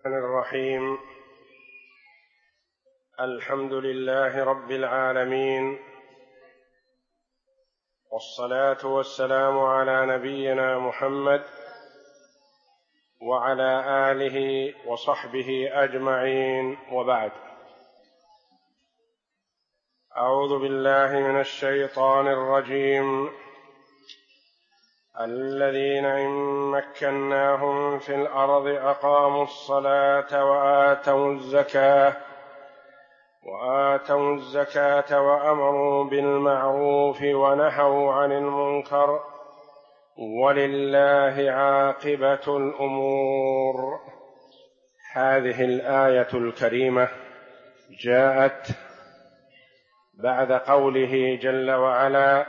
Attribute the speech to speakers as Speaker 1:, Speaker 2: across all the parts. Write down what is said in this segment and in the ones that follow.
Speaker 1: الرحيم. الحمد لله رب العالمين، والصلاة والسلام على نبينا محمد وعلى آله وصحبه أجمعين، وبعد. أعوذ بالله من الشيطان الرجيم. الذين إن مكناهم في الأرض أقاموا الصلاة وآتوا الزكاة وأمروا بالمعروف ونهوا عن المنكر، ولله عاقبة الأمور. هذه الآية الكريمة جاءت بعد قوله جل وعلا: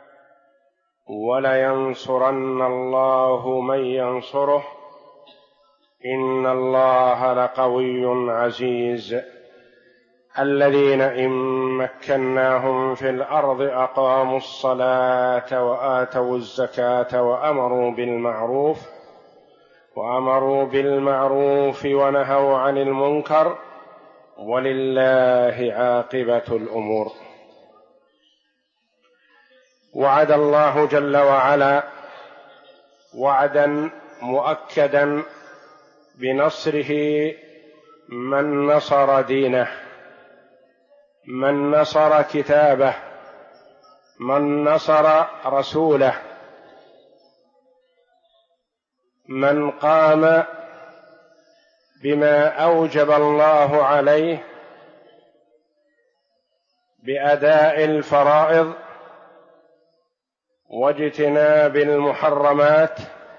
Speaker 1: ولينصرن الله من ينصره إن الله لقوي عزيز. الذين إن مكناهم في الأرض أقاموا الصلاة وآتوا الزكاة وأمروا بالمعروف ونهوا عن المنكر، ولله عاقبة الأمور. وعد الله جل وعلا وعدا مؤكدا بنصره من نصر دينه، من نصر كتابه، من نصر رسوله، من قام بما أوجب الله عليه بأداء الفرائض واجتناب المحرمات،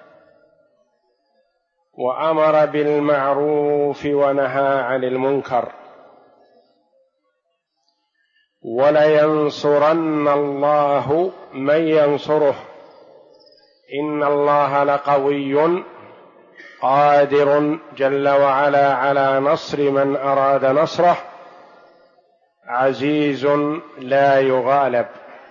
Speaker 1: وأمر بالمعروف ونهى عن المنكر. ولينصرن الله من ينصره إن الله لقوي قادر جل وعلا على نصر من أراد نصره، عزيز لا يغالب.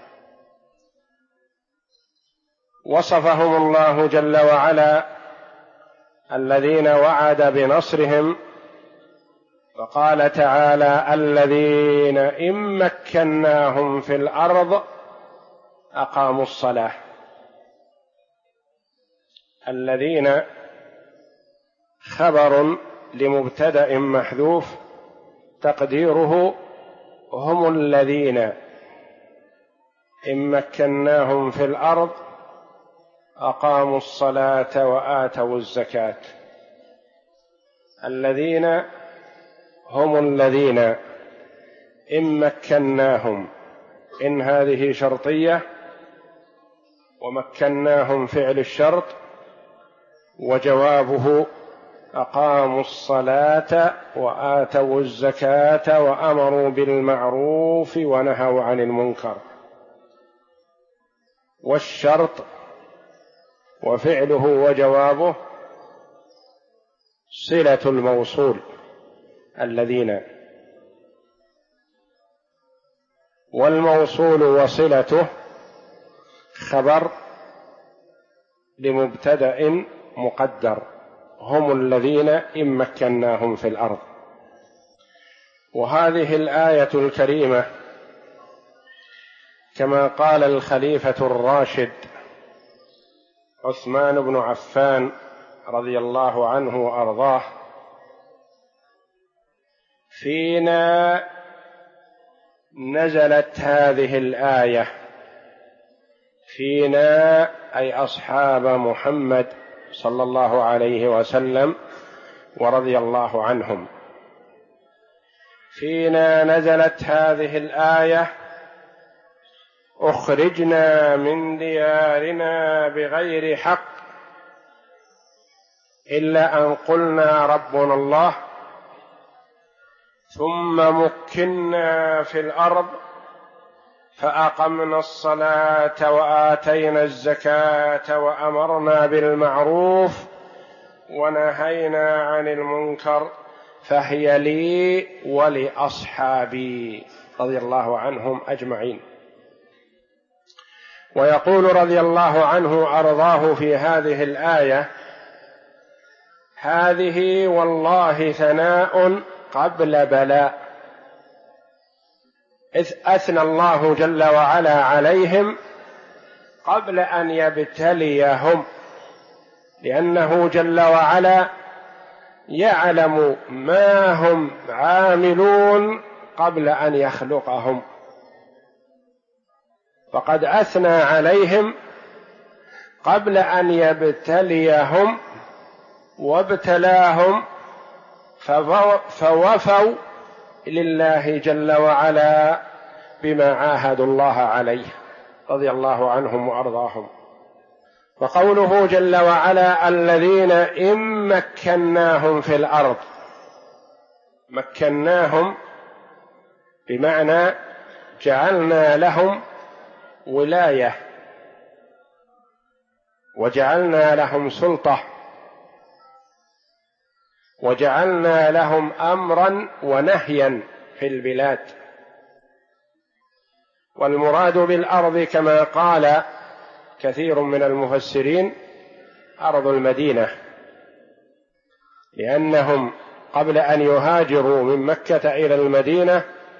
Speaker 1: وصفهم الله جل وعلا الذين وعد بنصرهم، فقال تعالى: الذين إن مكناهم في الأرض أقاموا الصلاة. الذين خبر لمبتدأ محذوف تقديره هم الذين إن مكناهم في الأرض أقاموا الصلاة وآتوا الزكاة. الذين هم الذين إن مكناهم، إن هذه شرطية، ومكناهم فعل الشرط، وجوابه أقاموا الصلاة وآتوا الزكاة وأمروا بالمعروف ونهوا عن المنكر. والشرط وفعله وجوابه صلة الموصول الذين، والموصول وصلته خبر لمبتدأ مقدر، هم الذين إن مكناهم في الأرض. وهذه الآية الكريمة كما قال الخليفة الراشد عثمان بن عفان رضي الله عنه وأرضاه: فينا نزلت هذه الآية. فينا أي أصحاب محمد صلى الله عليه وسلم ورضي الله عنهم. فينا نزلت هذه الآية: أخرجنا من ديارنا بغير حق إلا أن قلنا ربنا الله، ثم مكنا في الأرض فأقمنا الصلاة وآتينا الزكاة وأمرنا بالمعروف ونهينا عن المنكر، فهي لي ولأصحابي رضي الله عنهم أجمعين. ويقول رضي الله عنه أرضاه في هذه الآية: هذه والله ثناء قبل بلاء، إذ أثنى الله جل وعلا عليهم قبل أن يبتليهم، لأنه جل وعلا يعلم ما هم عاملون قبل أن يخلقهم، فقد أثنى عليهم قبل أن يبتليهم وابتلاهم فوفوا لله جل وعلا بما عاهدوا الله عليه رضي الله عنهم وأرضاهم. وقوله جل وعلا الذين إن مكناهم في الأرض، مكناهم بمعنى جعلنا لهم ولاية وجعلنا لهم سلطة وجعلنا لهم أمرا ونهيا في البلاد. والمراد بالأرض كما قال كثير من المفسرين أرض المدينة، لأنهم قبل أن يهاجروا من مكة إلى المدينة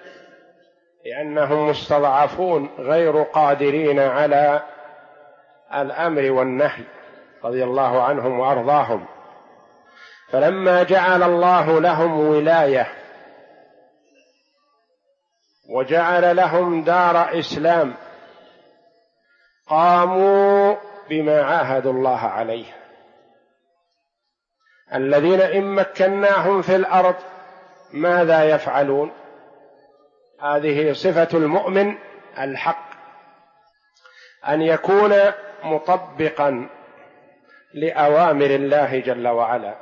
Speaker 1: لأنهم مستضعفون غير قادرين على الأمر والنهي رضي الله عنهم وأرضاهم، فلما جعل الله لهم ولاية وجعل لهم دار إسلام قاموا بما عاهدوا الله عليه. الذين إن مكناهم في الأرض ماذا يفعلون؟ هذه صفة المؤمن الحق، أن يكون مطبقا لأوامر الله جل وعلا،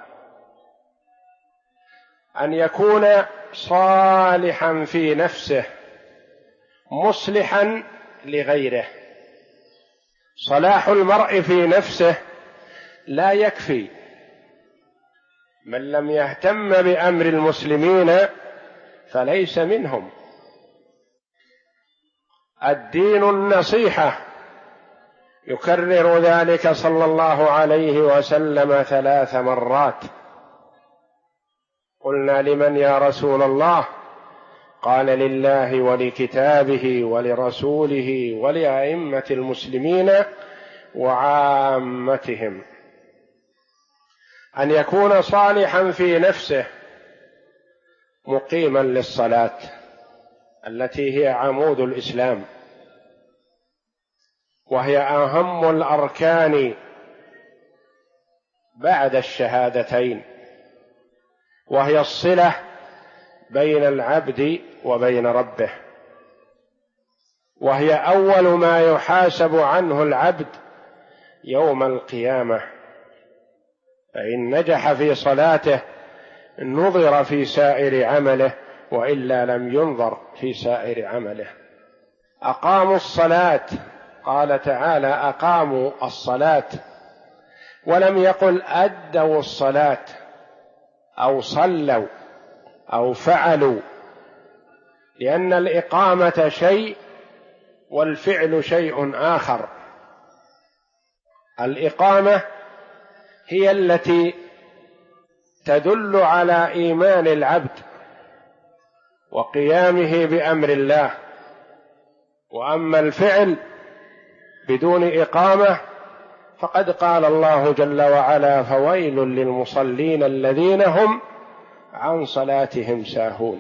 Speaker 1: أن يكون صالحا في نفسه مصلحا لغيره. صلاح المرء في نفسه لا يكفي، من لم يهتم بأمر المسلمين فليس منهم. الدين النصيحة، يكرر ذلك صلى الله عليه وسلم 3 مرات. قلنا لمن يا رسول الله؟ قال لله ولكتابه ولرسوله ولأئمة المسلمين وعامتهم. أن يكون صالحا في نفسه مقيما للصلاة التي هي عمود الإسلام، وهي أهم الأركان بعد الشهادتين، وهي الصلة بين العبد وبين ربه، وهي أول ما يحاسب عنه العبد يوم القيامة. فإن نجح في صلاته نظر في سائر عمله، وإلا لم ينظر في سائر عمله. أقاموا الصلاة، قال تعالى أقاموا الصلاة، ولم يقل أدوا الصلاة أو صلوا أو فعلوا، لأن الإقامة شيء والفعل شيء آخر. الإقامة هي التي تدل على إيمان العبد وقيامه بأمر الله، وأما الفعل بدون إقامة فقد قال الله جل وعلا فويل للمصلين الذين هم عن صلاتهم ساهون.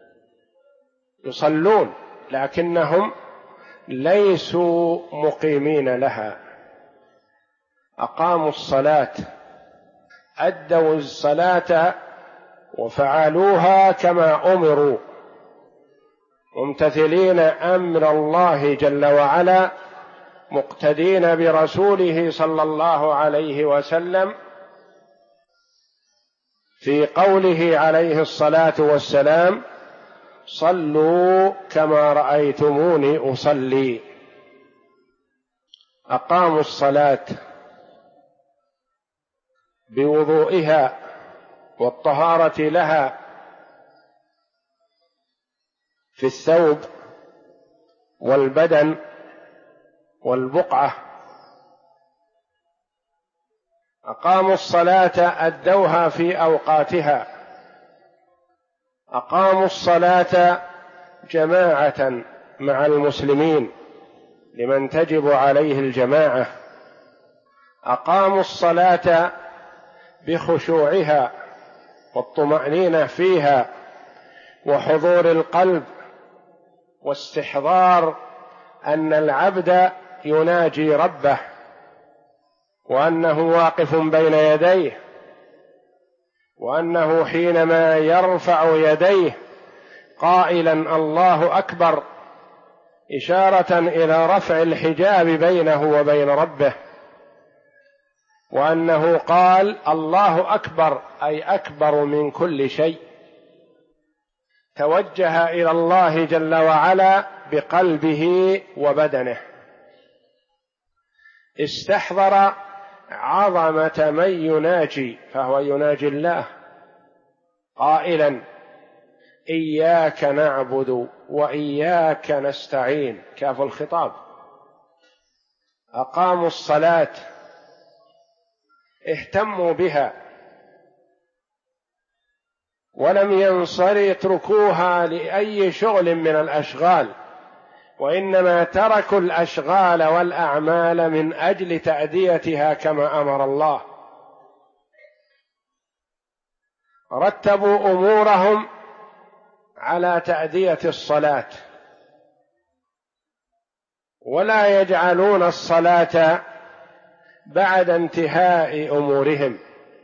Speaker 1: يصلون لكنهم ليسوا مقيمين لها. أقاموا الصلاة، أدوا الصلاة وفعلوها كما أمروا، ممتثلين أمر الله جل وعلا، مقتدين برسوله صلى الله عليه وسلم في قوله عليه الصلاة والسلام صلوا كما رأيتموني أصلي. أقاموا الصلاة بوضوئها والطهارة لها في الثوب والبدن والبقعة. أقاموا الصلاة أدوها في أوقاتها، أقاموا الصلاة جماعة مع المسلمين لمن تجب عليه الجماعة، أقاموا الصلاة بخشوعها والطمأنينة فيها وحضور القلب واستحضار أن العبد يناجي ربه وأنه واقف بين يديه، وأنه حينما يرفع يديه قائلا الله أكبر إشارة إلى رفع الحجاب بينه وبين ربه، وأنه قال الله أكبر أي أكبر من كل شيء، توجه إلى الله جل وعلا بقلبه وبدنه، استحضر عظمة من يناجي، فهو يناجي الله قائلا إياك نعبد وإياك نستعين، كاف الخطاب. أقاموا الصلاة، اهتموا بها، ولم يتركوها لأي شغل من الأشغال، وإنما تركوا الأشغال والأعمال من أجل تأديتها كما أمر الله، رتبوا أمورهم على تأدية الصلاة، ولا يجعلون الصلاة بعد انتهاء أمورهم.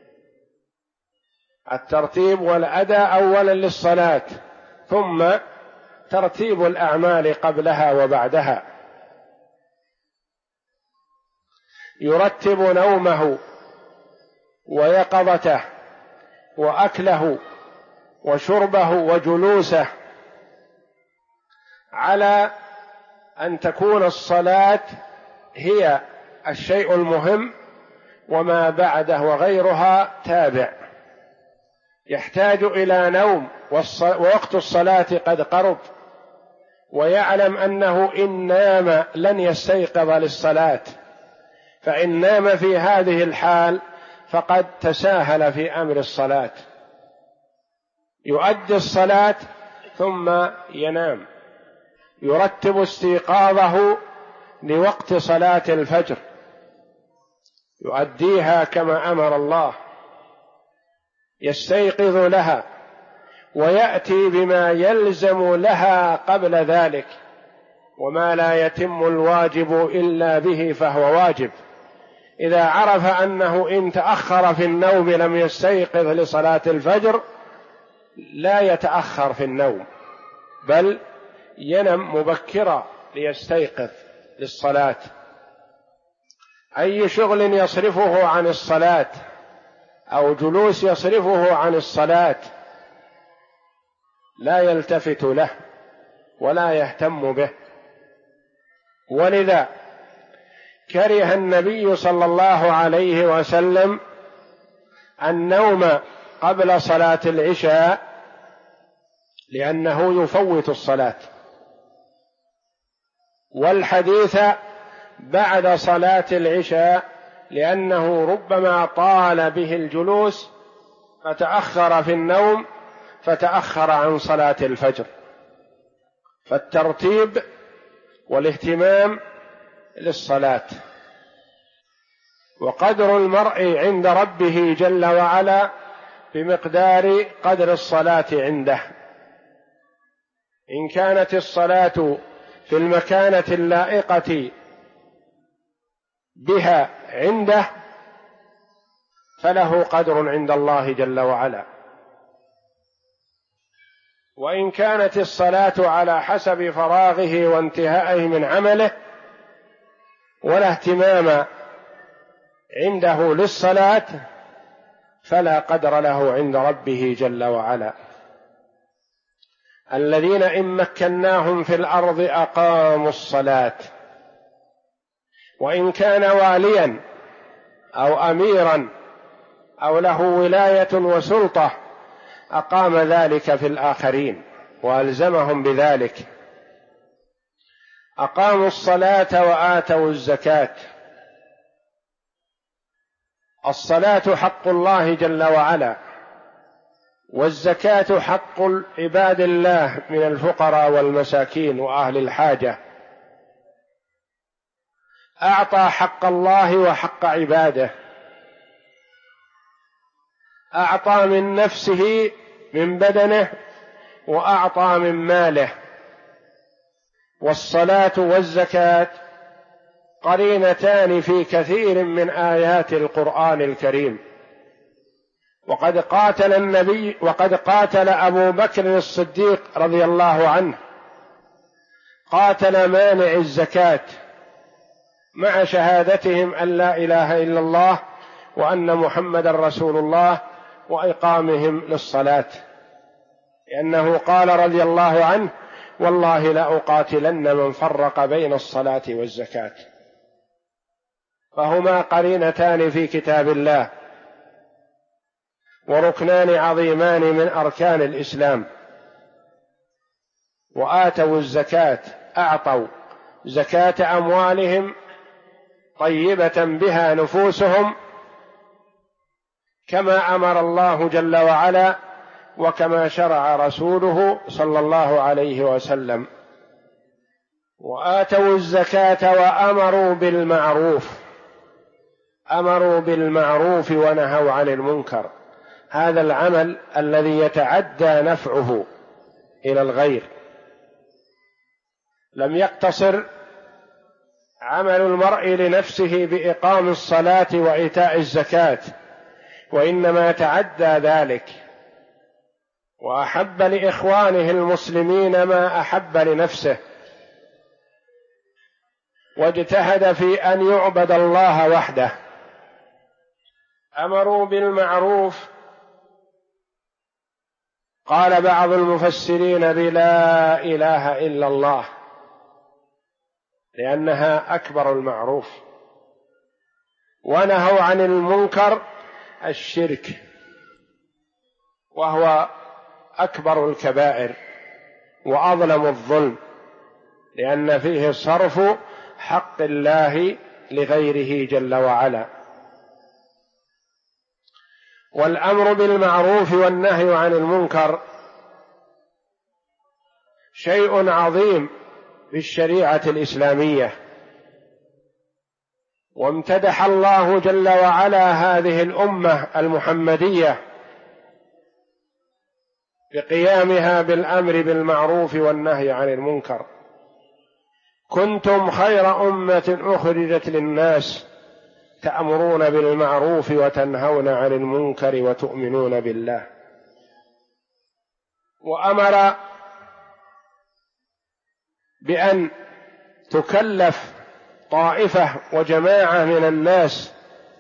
Speaker 1: الترتيب والأداء أولا للصلاة، ثم ترتيب الأعمال قبلها وبعدها. يرتب نومه ويقظته وأكله وشربه وجلوسه على أن تكون الصلاة هي الشيء المهم، وما بعده وغيرها تابع. يحتاج إلى نوم ووقت الصلاة قد قرب، ويعلم أنه إن نام لن يستيقظ للصلاة، فإن نام في هذه الحال فقد تساهل في أمر الصلاة، يؤدي الصلاة ثم ينام. يرتب استيقاظه لوقت صلاة الفجر، يؤديها كما أمر الله، يستيقظ لها ويأتي بما يلزم لها قبل ذلك، وما لا يتم الواجب إلا به فهو واجب. إذا عرف أنه إن تأخر في النوم لم يستيقظ لصلاة الفجر لا يتأخر في النوم، بل ينم مبكرا ليستيقظ للصلاة. أي شغل يصرفه عن الصلاة أو جلوس يصرفه عن الصلاة لا يلتفت له ولا يهتم به. ولذا كره النبي صلى الله عليه وسلم النوم قبل صلاة العشاء لأنه يفوت الصلاة، والحديث بعد صلاة العشاء لأنه ربما طال به الجلوس فتأخر في النوم فتأخر عن صلاة الفجر. فالترتيب والاهتمام للصلاة. وقدر المرء عند ربه جل وعلا بمقدار قدر الصلاة عنده. إن كانت الصلاة في المكانة اللائقة بها عنده فله قدر عند الله جل وعلا، وإن كانت الصلاة على حسب فراغه وانتهائه من عمله ولا اهتمام عنده للصلاة فلا قدر له عند ربه جل وعلا. الذين إن مكناهم في الأرض أقاموا الصلاة، وإن كان واليا أو أميرا أو له ولاية وسلطة أقام ذلك في الآخرين وألزمهم بذلك. أقاموا الصلاة وآتوا الزكاة. الصلاة حق الله جل وعلا، والزكاة حق عباد الله من الفقراء والمساكين وأهل الحاجة. أعطى حق الله وحق عباده، أعطى من نفسه من بدنه وأعطى من ماله. والصلاة والزكاة قرينتان في كثير من آيات القرآن الكريم. وقد قاتل أبو بكر الصديق رضي الله عنه، قاتل مانع الزكاة مع شهادتهم أن لا إله إلا الله وأن محمد رسول الله وإقامهم للصلاة، لأنه قال رضي الله عنه: والله لأقاتلن من فرق بين الصلاة والزكاة. فهما قرينتان في كتاب الله، وركنان عظيمان من أركان الإسلام. وآتوا الزكاة، أعطوا زكاة أموالهم طيبة بها نفوسهم، كما أمر الله جل وعلا وكما شرع رسوله صلى الله عليه وسلم. وآتوا الزكاة وأمروا بالمعروف، أمروا بالمعروف ونهوا عن المنكر. هذا العمل الذي يتعدى نفعه إلى الغير. لم يقتصر عمل المرء لنفسه بإقام الصلاة وإيتاء الزكاة، وإنما تعدى ذلك وأحب لإخوانه المسلمين ما أحب لنفسه، واجتهد في أن يعبد الله وحده. أمروا بالمعروف، قال بعض المفسرين: بلا إله إلا الله، لأنها أكبر المعروف. ونهوا عن المنكر، الشرك، وهو أكبر الكبائر وأظلم الظلم، لأن فيه صرف حق الله لغيره جل وعلا. والأمر بالمعروف والنهي عن المنكر شيء عظيم في الشريعة الإسلامية، وامتدح الله جل وعلا هذه الأمة المحمدية بقيامها بالأمر بالمعروف والنهي عن المنكر. كنتم خير أمة أخرجت للناس تأمرون بالمعروف وتنهون عن المنكر وتؤمنون بالله. وأمر بأن تكلف طائفة وجماعة من الناس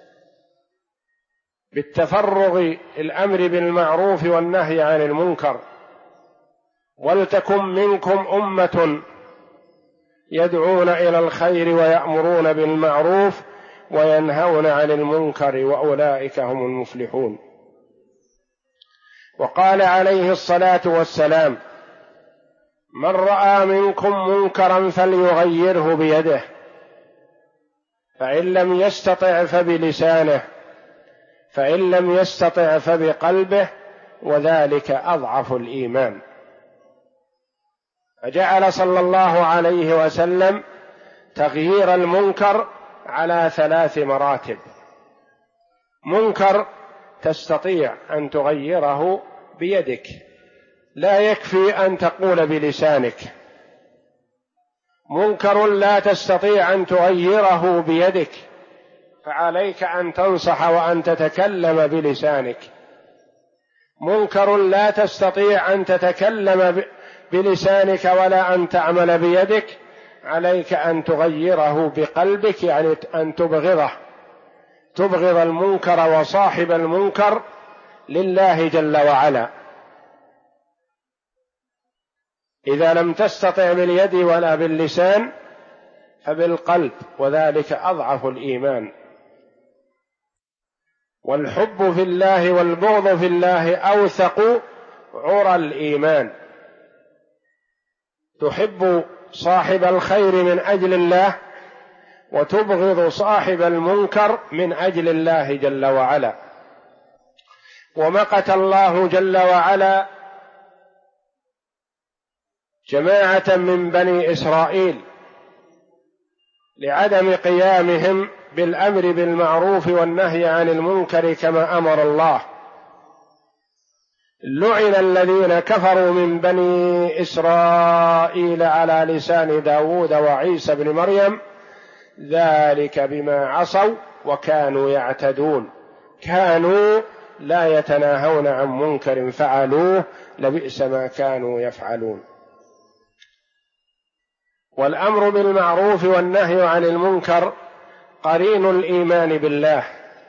Speaker 1: بالتفرغ الأمر بالمعروف والنهي عن المنكر. ولتكن منكم أمة يدعون إلى الخير ويأمرون بالمعروف وينهون عن المنكر وأولئك هم المفلحون. وقال عليه الصلاة والسلام: من رأى منكم منكرا فليغيره بيده، فإن لم يستطع فبلسانه، فإن لم يستطع فبقلبه، وذلك أضعف الإيمان. فجعل صلى الله عليه وسلم تغيير المنكر على 3 مراتب. منكر تستطيع أن تغيره بيدك، لا يكفي أن تقول بلسانك. منكر لا تستطيع أن تغيره بيدك، فعليك أن تنصح وأن تتكلم بلسانك. منكر لا تستطيع أن تتكلم بلسانك ولا أن تعمل بيدك، عليك أن تغيره بقلبك، يعني أن تبغض المنكر وصاحب المنكر لله جل وعلا. إذا لم تستطع باليد ولا باللسان فبالقلب، وذلك أضعف الإيمان. والحب في الله والبغض في الله أوثق عرى الإيمان. تحب صاحب الخير من أجل الله، وتبغض صاحب المنكر من أجل الله جل وعلا. ومقت الله جل وعلا جماعة من بني إسرائيل لعدم قيامهم بالأمر بالمعروف والنهي عن المنكر كما أمر الله. لعن الذين كفروا من بني إسرائيل على لسان داود وعيسى بن مريم ذلك بما عصوا وكانوا يعتدون كانوا لا يتناهون عن منكر فعلوه لبئس ما كانوا يفعلون. والأمر بالمعروف والنهي عن المنكر قرين الإيمان بالله،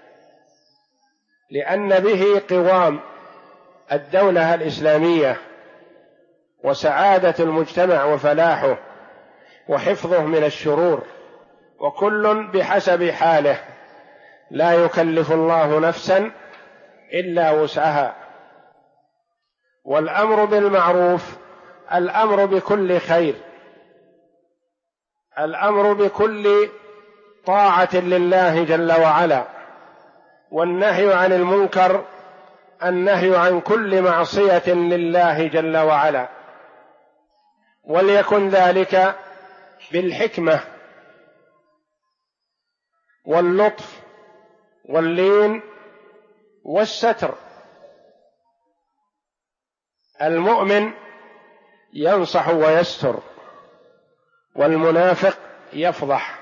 Speaker 1: لأن به قوام الدولة الإسلامية وسعادة المجتمع وفلاحه وحفظه من الشرور، وكل بحسب حاله، لا يكلف الله نفسا إلا وسعها. والأمر بالمعروف الأمر بكل خير، الأمر بكل طاعة لله جل وعلا، والنهي عن المنكر النهي عن كل معصية لله جل وعلا، وليكن ذلك بالحكمة واللطف واللين والستر. المؤمن ينصح ويستر، والمنافق يفضح.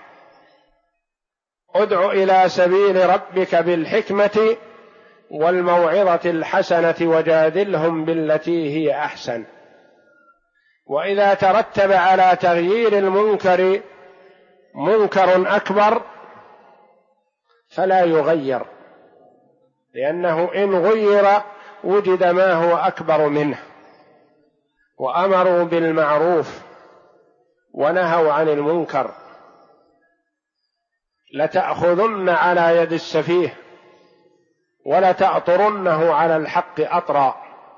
Speaker 1: ادع إلى سبيل ربك بالحكمة والموعظة الحسنة وجادلهم بالتي هي أحسن. وإذا ترتب على تغيير المنكر منكر أكبر فلا يغير، لأنه إن غير وجد ما هو أكبر منه. وأمروا بالمعروف ونهوا عن المنكر. لتأخذن على يد السفيه ولتأطرنه على الحق أطرا.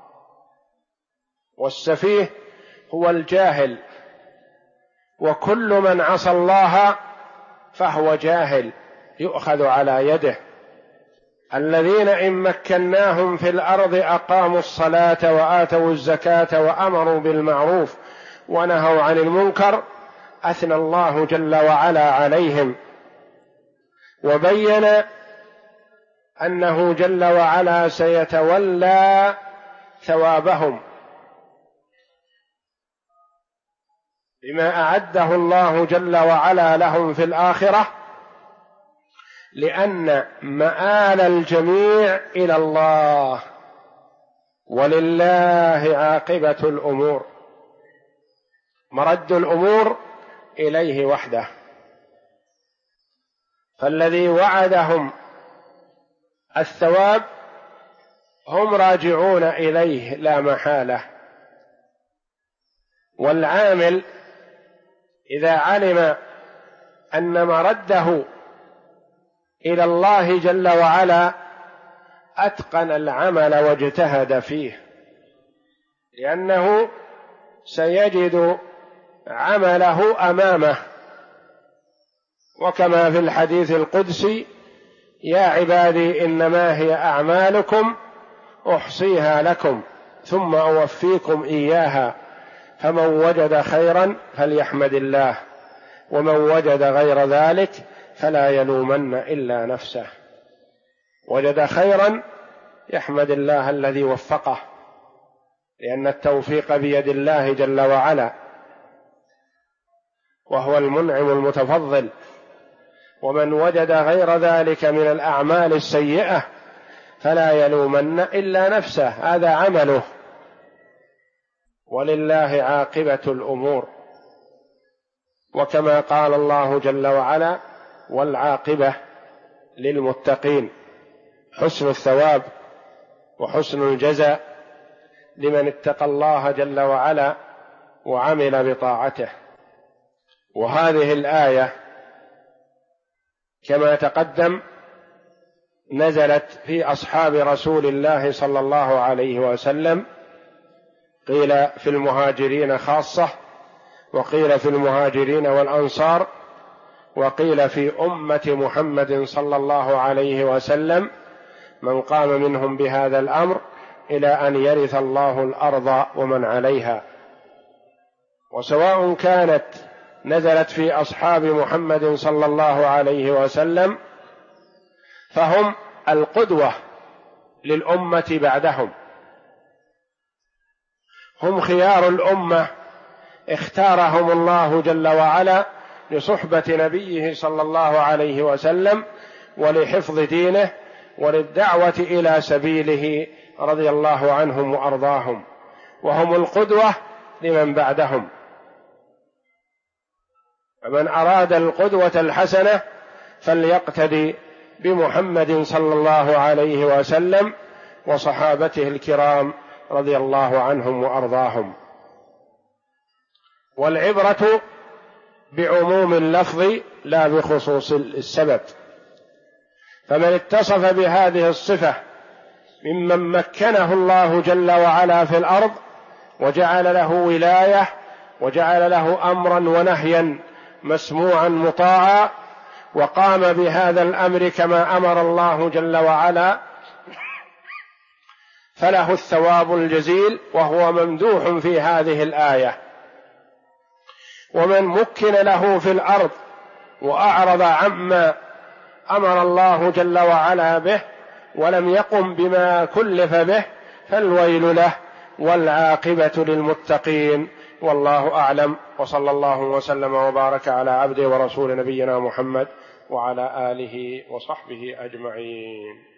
Speaker 1: والسفيه هو الجاهل، وكل من عصى الله فهو جاهل يؤخذ على يده. الذين إن مكناهم في الأرض أقاموا الصلاة وآتوا الزكاة وأمروا بالمعروف ونهوا عن المنكر أثنى الله جل وعلا عليهم، وبين أنه جل وعلا سيتولى ثوابهم بما أعده الله جل وعلا لهم في الآخرة، لأن مآل الجميع إلى الله، ولله عاقبة الأمور. مرد الأمور إليه وحده. فالذي وعدهم الثواب هم راجعون إليه لا محالة. والعامل إذا علم أن مرده إلى الله جل وعلا أتقن العمل واجتهد فيه، لأنه سيجد عمله أمامه. وكما في الحديث القدسي: يا عبادي إنما هي أعمالكم أحصيها لكم ثم أوفيكم إياها، فمن وجد خيرا فليحمد الله، ومن وجد غير ذلك فلا يلومن إلا نفسه. وجد خيرا يحمد الله الذي وفقه، لأن التوفيق بيد الله جل وعلا، وهو المنعم المتفضل. ومن وجد غير ذلك من الأعمال السيئة فلا يلومن إلا نفسه، هذا عمله. ولله عاقبة الأمور. وكما قال الله جل وعلا: والعاقبة للمتقين. حسن الثواب وحسن الجزاء لمن اتقى الله جل وعلا وعمل بطاعته. وهذه الآية كما تقدم نزلت في أصحاب رسول الله صلى الله عليه وسلم، قيل في المهاجرين خاصة، وقيل في المهاجرين والأنصار، وقيل في أمة محمد صلى الله عليه وسلم من قام منهم بهذا الأمر إلى أن يرث الله الأرض ومن عليها. وسواء كانت نزلت في أصحاب محمد صلى الله عليه وسلم فهم القدوة للأمة بعدهم، هم خيار الأمة اختارهم الله جل وعلا لصحبة نبيه صلى الله عليه وسلم ولحفظ دينه وللدعوة إلى سبيله رضي الله عنهم وأرضاهم، وهم القدوة لمن بعدهم. فمن أراد القدوة الحسنة فليقتدي بمحمد صلى الله عليه وسلم وصحابته الكرام رضي الله عنهم وأرضاهم. والعبرة بعموم اللفظ لا بخصوص السبب، فمن اتصف بهذه الصفة ممن مكنه الله جل وعلا في الأرض وجعل له ولاية وجعل له أمرا ونهيا مسموعا مطاعا وقام بهذا الأمر كما أمر الله جل وعلا، فله الثواب الجزيل وهو ممدوح في هذه الآية. ومن مكن له في الأرض وأعرض عما أمر الله جل وعلا به ولم يقم بما كلف به فالويل له والعاقبة للمتقين. والله أعلم، وصلى الله وسلم وبارك على عبده ورسول نبينا محمد وعلى آله وصحبه أجمعين.